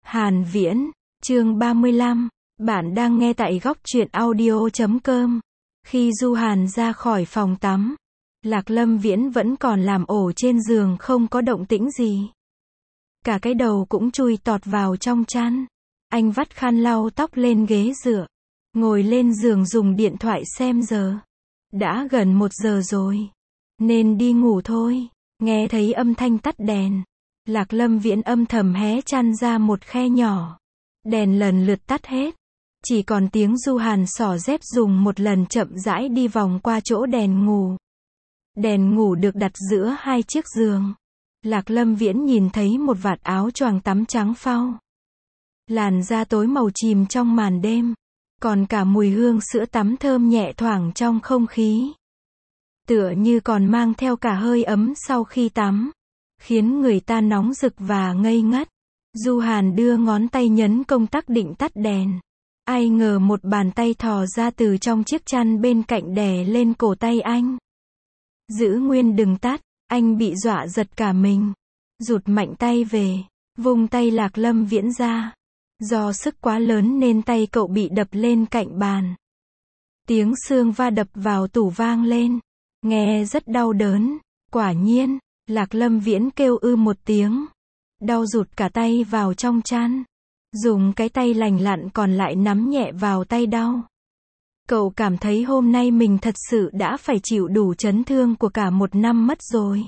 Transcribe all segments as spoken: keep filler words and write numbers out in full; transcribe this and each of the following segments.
Hàn Viễn, chương ba mươi lăm, bạn đang nghe tại góc truyện audio chấm com. Khi Du Hàn ra khỏi phòng tắm, Lạc Lâm Viễn vẫn còn làm ổ trên giường không có động tĩnh gì. Cả cái đầu cũng chui tọt vào trong chăn. Anh vắt khăn lau tóc lên ghế dựa, ngồi lên giường dùng điện thoại xem giờ. Đã gần một giờ rồi, nên đi ngủ thôi. Nghe thấy âm thanh tắt đèn, Lạc Lâm Viễn âm thầm hé chăn ra một khe nhỏ. Đèn lần lượt tắt hết, chỉ còn tiếng Du Hàn xỏ dép dùng một lần chậm rãi đi vòng qua chỗ đèn ngủ. Đèn ngủ được đặt giữa hai chiếc giường. Lạc Lâm Viễn nhìn thấy một vạt áo choàng tắm trắng phau. Làn da tối màu chìm trong màn đêm, còn cả mùi hương sữa tắm thơm nhẹ thoảng trong không khí. Tựa như còn mang theo cả hơi ấm sau khi tắm, khiến người ta nóng rực và ngây ngất. Du Hàn đưa ngón tay nhấn công tắc định tắt đèn. Ai ngờ một bàn tay thò ra từ trong chiếc chăn bên cạnh đè lên cổ tay anh. Giữ nguyên đừng tắt, anh bị dọa giật cả mình. Rụt mạnh tay về, vung tay Lạc Lâm Viễn ra. Do sức quá lớn nên tay cậu bị đập lên cạnh bàn. Tiếng xương va đập vào tủ vang lên, nghe rất đau đớn. Quả nhiên, Lạc Lâm Viễn kêu ư một tiếng. Đau rụt cả tay vào trong chăn. Dùng cái tay lành lặn còn lại nắm nhẹ vào tay đau. Cậu cảm thấy hôm nay mình thật sự đã phải chịu đủ chấn thương của cả một năm mất rồi.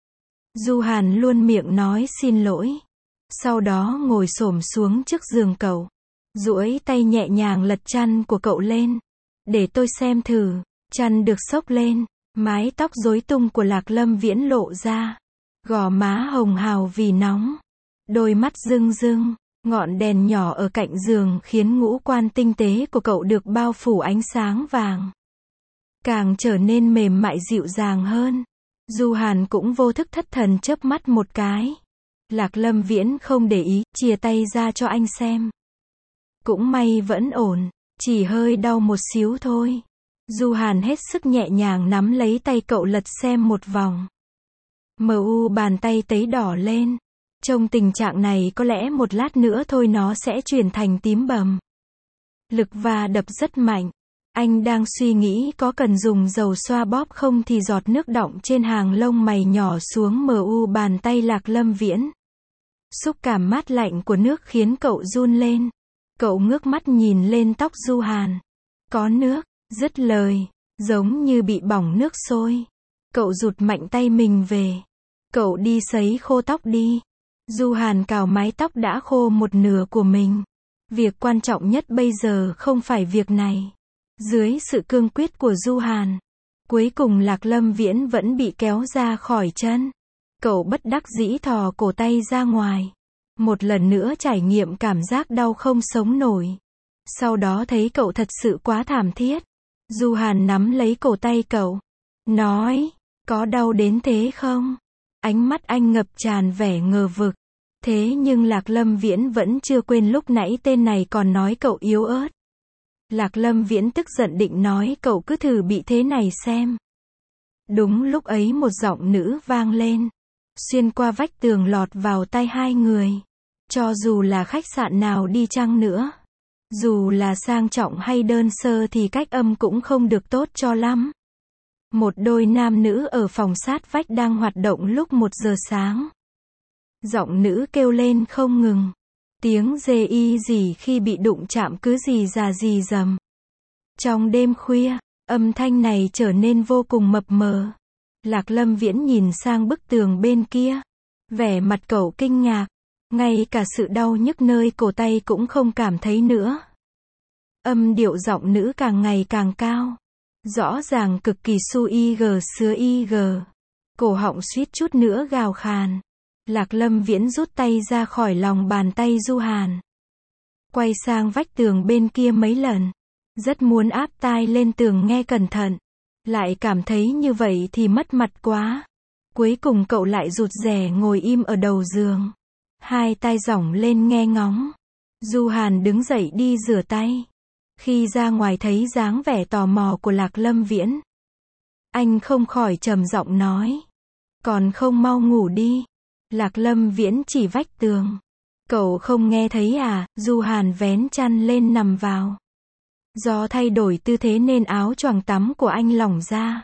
Du Hàn luôn miệng nói xin lỗi. Sau đó ngồi xổm xuống trước giường cậu, duỗi tay nhẹ nhàng lật chăn của cậu lên. Để tôi xem thử. Chăn được xốc lên, mái tóc rối tung của Lạc Lâm Viễn lộ ra. Gò má hồng hào vì nóng, đôi mắt rưng rưng. Ngọn đèn nhỏ ở cạnh giường khiến ngũ quan tinh tế của cậu được bao phủ ánh sáng vàng, càng trở nên mềm mại dịu dàng hơn. Du Hàn cũng vô thức thất thần chớp mắt một cái. Lạc Lâm Viễn không để ý, chìa tay ra cho anh xem. Cũng may vẫn ổn, chỉ hơi đau một xíu thôi. Du Hàn hết sức nhẹ nhàng nắm lấy tay cậu lật xem một vòng. Mờ u bàn tay tấy đỏ lên. Trong tình trạng này có lẽ một lát nữa thôi nó sẽ chuyển thành tím bầm. Lực va đập rất mạnh. Anh đang suy nghĩ có cần dùng dầu xoa bóp không thì giọt nước đọng trên hàng lông mày nhỏ xuống mờ u bàn tay Lạc Lâm Viễn. Xúc cảm mát lạnh của nước khiến cậu run lên. Cậu ngước mắt nhìn lên tóc Du Hàn. Có nước, dứt lời, giống như bị bỏng nước sôi. Cậu rụt mạnh tay mình về. Cậu đi sấy khô tóc đi. Du Hàn cào mái tóc đã khô một nửa của mình. Việc quan trọng nhất bây giờ không phải việc này. Dưới sự cương quyết của Du Hàn, cuối cùng Lạc Lâm Viễn vẫn bị kéo ra khỏi chân. Cậu bất đắc dĩ thò cổ tay ra ngoài. Một lần nữa trải nghiệm cảm giác đau không sống nổi. Sau đó thấy cậu thật sự quá thảm thiết. Du Hàn nắm lấy cổ tay cậu, nói, có đau đến thế không? Ánh mắt anh ngập tràn vẻ ngờ vực. Thế nhưng Lạc Lâm Viễn vẫn chưa quên lúc nãy tên này còn nói cậu yếu ớt. Lạc Lâm Viễn tức giận định nói cậu cứ thử bị thế này xem. Đúng lúc ấy một giọng nữ vang lên, xuyên qua vách tường lọt vào tai hai người. Cho dù là khách sạn nào đi chăng nữa, dù là sang trọng hay đơn sơ thì cách âm cũng không được tốt cho lắm. Một đôi nam nữ ở phòng sát vách đang hoạt động lúc một giờ sáng. Giọng nữ kêu lên không ngừng. Tiếng dê y gì khi bị đụng chạm cứ gì già gì dầm. Trong đêm khuya, âm thanh này trở nên vô cùng mập mờ. Lạc Lâm Viễn nhìn sang bức tường bên kia. Vẻ mặt cậu kinh ngạc. Ngay cả sự đau nhức nơi cổ tay cũng không cảm thấy nữa. Âm điệu giọng nữ càng ngày càng cao. Rõ ràng cực kỳ su y gờ sứa y gờ. Cổ họng suýt chút nữa gào khàn. Lạc Lâm Viễn rút tay ra khỏi lòng bàn tay Du Hàn. Quay sang vách tường bên kia mấy lần. Rất muốn áp tai lên tường nghe cẩn thận. Lại cảm thấy như vậy thì mất mặt quá. Cuối cùng cậu lại rụt rè ngồi im ở đầu giường. Hai tai giỏng lên nghe ngóng. Du Hàn đứng dậy đi rửa tay. Khi ra ngoài thấy dáng vẻ tò mò của Lạc Lâm Viễn, anh không khỏi trầm giọng nói. Còn không mau ngủ đi. Lạc Lâm Viễn chỉ vách tường. Cậu không nghe thấy à? Du Hàn vén chăn lên nằm vào. Do thay đổi tư thế nên áo choàng tắm của anh lỏng ra.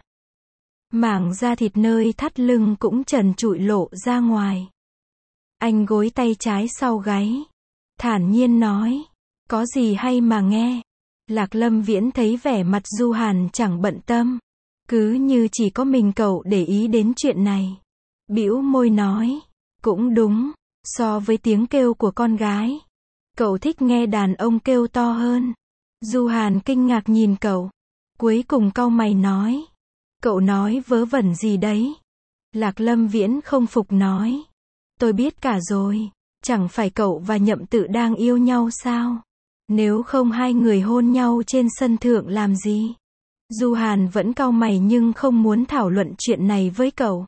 Mảng da thịt nơi thắt lưng cũng trần trụi lộ ra ngoài. Anh gối tay trái sau gáy. Thản nhiên nói. Có gì hay mà nghe. Lạc Lâm Viễn thấy vẻ mặt Du Hàn chẳng bận tâm. Cứ như chỉ có mình cậu để ý đến chuyện này. Bĩu môi nói. Cũng đúng. So với tiếng kêu của con gái, cậu thích nghe đàn ông kêu to hơn. Du Hàn kinh ngạc nhìn cậu. Cuối cùng cau mày nói. Cậu nói vớ vẩn gì đấy? Lạc Lâm Viễn không phục nói. Tôi biết cả rồi. Chẳng phải cậu và Nhậm Tự đang yêu nhau sao? Nếu không hai người hôn nhau trên sân thượng làm gì? Du Hàn vẫn cau mày nhưng không muốn thảo luận chuyện này với cậu.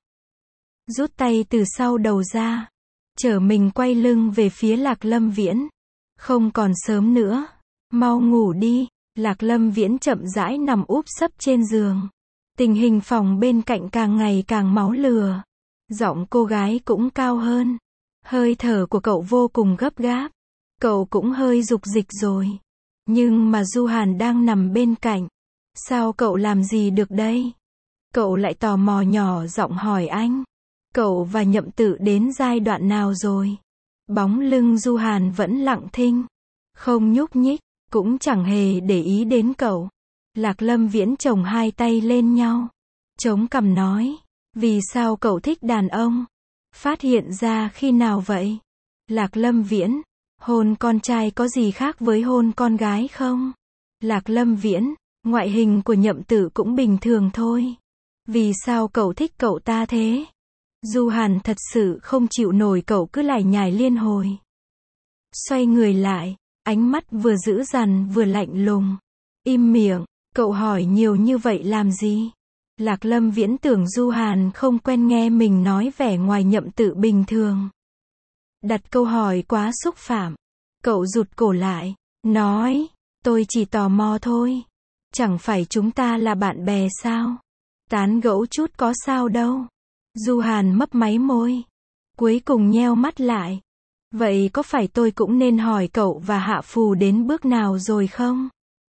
Rút tay từ sau đầu ra. Chở mình quay lưng về phía Lạc Lâm Viễn. Không còn sớm nữa. Mau ngủ đi. Lạc Lâm Viễn chậm rãi nằm úp sấp trên giường. Tình hình phòng bên cạnh càng ngày càng máu lửa. Giọng cô gái cũng cao hơn. Hơi thở của cậu vô cùng gấp gáp. Cậu cũng hơi dục dịch rồi. Nhưng mà Du Hàn đang nằm bên cạnh. Sao cậu làm gì được đây? Cậu lại tò mò nhỏ giọng hỏi anh. Cậu và Nhậm Tự đến giai đoạn nào rồi? Bóng lưng Du Hàn vẫn lặng thinh. Không nhúc nhích, cũng chẳng hề để ý đến cậu. Lạc Lâm Viễn chồng hai tay lên nhau. Chống cằm nói. Vì sao cậu thích đàn ông? Phát hiện ra khi nào vậy? Lạc Lâm Viễn. Hôn con trai có gì khác với hôn con gái không? Lạc Lâm Viễn. Ngoại hình của Nhậm Tự cũng bình thường thôi. Vì sao cậu thích cậu ta thế? Du Hàn thật sự không chịu nổi cậu cứ lải nhải liên hồi. Xoay người lại, ánh mắt vừa dữ dằn vừa lạnh lùng. Im miệng, cậu hỏi nhiều như vậy làm gì? Lạc Lâm Viễn tưởng Du Hàn không quen nghe mình nói vẻ ngoài Nhậm Tự bình thường. Đặt câu hỏi quá xúc phạm. Cậu rụt cổ lại, nói, tôi chỉ tò mò thôi. Chẳng phải chúng ta là bạn bè sao? Tán gẫu chút có sao đâu. Du Hàn mấp máy môi. Cuối cùng nheo mắt lại. Vậy có phải tôi cũng nên hỏi cậu và Hạ Phù đến bước nào rồi không?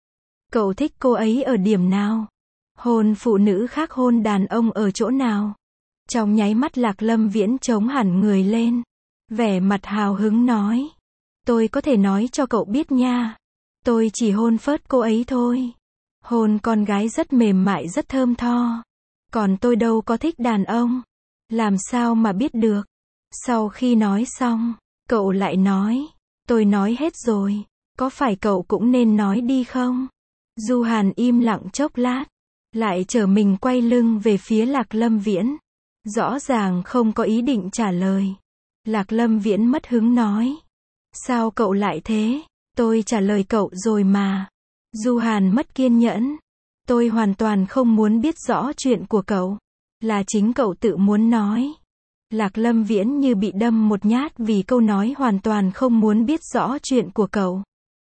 Cậu thích cô ấy ở điểm nào? Hôn phụ nữ khác hôn đàn ông ở chỗ nào? Trong nháy mắt Lạc Lâm Viễn chống hẳn người lên. Vẻ mặt hào hứng nói. Tôi có thể nói cho cậu biết nha. Tôi chỉ hôn phớt cô ấy thôi. Hôn con gái rất mềm mại rất thơm tho. Còn tôi đâu có thích đàn ông. Làm sao mà biết được? Sau khi nói xong, cậu lại nói. Tôi nói hết rồi. Có phải cậu cũng nên nói đi không? Du Hàn im lặng chốc lát. Lại trở mình quay lưng về phía Lạc Lâm Viễn. Rõ ràng không có ý định trả lời. Lạc Lâm Viễn mất hứng nói. Sao cậu lại thế? Tôi trả lời cậu rồi mà. Du Hàn mất kiên nhẫn. Tôi hoàn toàn không muốn biết rõ chuyện của cậu. Là chính cậu tự muốn nói. Lạc Lâm Viễn như bị đâm một nhát vì câu nói hoàn toàn không muốn biết rõ chuyện của cậu.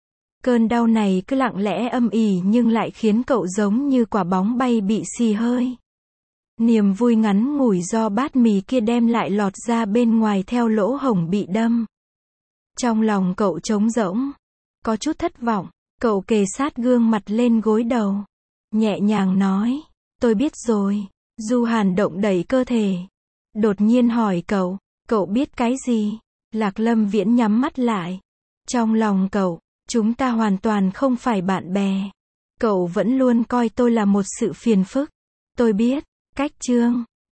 Cơn đau này cứ lặng lẽ âm ỉ nhưng lại khiến cậu giống như quả bóng bay bị xì hơi. Niềm vui ngắn ngủi do bát mì kia đem lại lọt ra bên ngoài theo lỗ hổng bị đâm. Trong lòng cậu trống rỗng. Có chút thất vọng. Cậu kề sát gương mặt lên gối đầu. Nhẹ nhàng nói. Tôi biết rồi. Du Hàn động đẩy cơ thể. Đột nhiên hỏi cậu. Cậu biết cái gì? Lạc Lâm Viễn nhắm mắt lại. Trong lòng cậu, chúng ta hoàn toàn không phải bạn bè. Cậu vẫn luôn coi tôi là một sự phiền phức. Tôi biết. Cách chương